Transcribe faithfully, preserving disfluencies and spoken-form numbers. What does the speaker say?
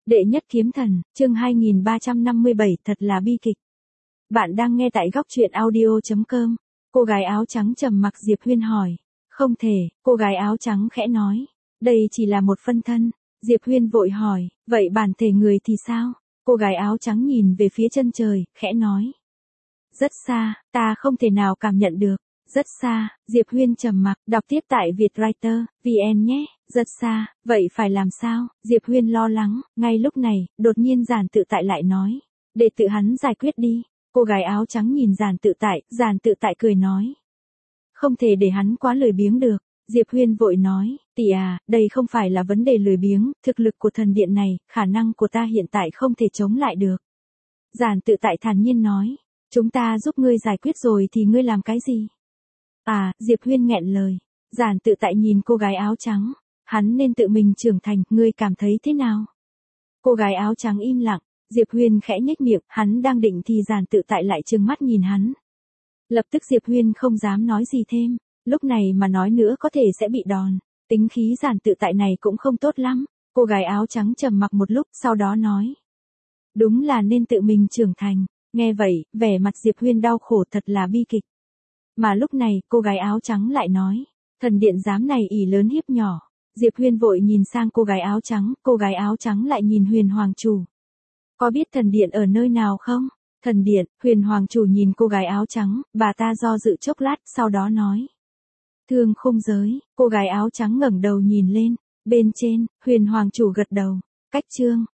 Đệ nhất kiếm thần, chương hai nghìn ba trăm năm mươi bảy, thật là bi kịch. Bạn đang nghe tại góc truyện audio chấm com. Cô gái áo trắng trầm mặc Diệp Huyên hỏi. Không thể, cô gái áo trắng khẽ nói. Đây chỉ là một phân thân. Diệp Huyên vội hỏi, vậy bản thể người thì sao? Cô gái áo trắng nhìn về phía chân trời, khẽ nói. Rất xa, ta không thể nào cảm nhận được. Rất xa, Diệp Huyên trầm mặc, đọc tiếp tại Vietwriter, vn nhé. Rất xa, vậy phải làm sao? Diệp Huyên lo lắng, ngay lúc này, đột nhiên Giản Tự Tại lại nói. Để tự hắn giải quyết đi. Cô gái áo trắng nhìn Giản Tự Tại, Giản Tự Tại cười nói. Không thể để hắn quá lười biếng được. Diệp Huyên vội nói, tỷ à, đây không phải là vấn đề lười biếng, thực lực của thần điện này, khả năng của ta hiện tại không thể chống lại được. Giản Tự Tại thản nhiên nói, chúng ta giúp ngươi giải quyết rồi thì ngươi làm cái gì? À, Diệp Huyên nghẹn lời. Giản Tự Tại nhìn cô gái áo trắng. Hắn nên tự mình trưởng thành, ngươi cảm thấy thế nào? Cô gái áo trắng im lặng, Diệp Huyên khẽ nhếch miệng, hắn đang định thì Giản Tự Tại lại trừng mắt nhìn hắn. Lập tức Diệp Huyên không dám nói gì thêm, lúc này mà nói nữa có thể sẽ bị đòn. Tính khí Giản Tự Tại này cũng không tốt lắm. Cô gái áo trắng trầm mặc một lúc, sau đó nói. Đúng là nên tự mình trưởng thành. Nghe vậy, vẻ mặt Diệp Huyên đau khổ thật là bi kịch. Mà lúc này, cô gái áo trắng lại nói. Thần điện dám này ỷ lớn hiếp nhỏ. Diệp Huyên vội nhìn sang cô gái áo trắng, cô gái áo trắng lại nhìn Huyền Hoàng Chủ. Có biết thần điện ở nơi nào không? Thần điện, Huyền Hoàng Chủ nhìn cô gái áo trắng, bà ta do dự chốc lát, sau đó nói. Thương khung giới, cô gái áo trắng ngẩng đầu nhìn lên, bên trên, Huyền Hoàng Chủ gật đầu. Cách chương,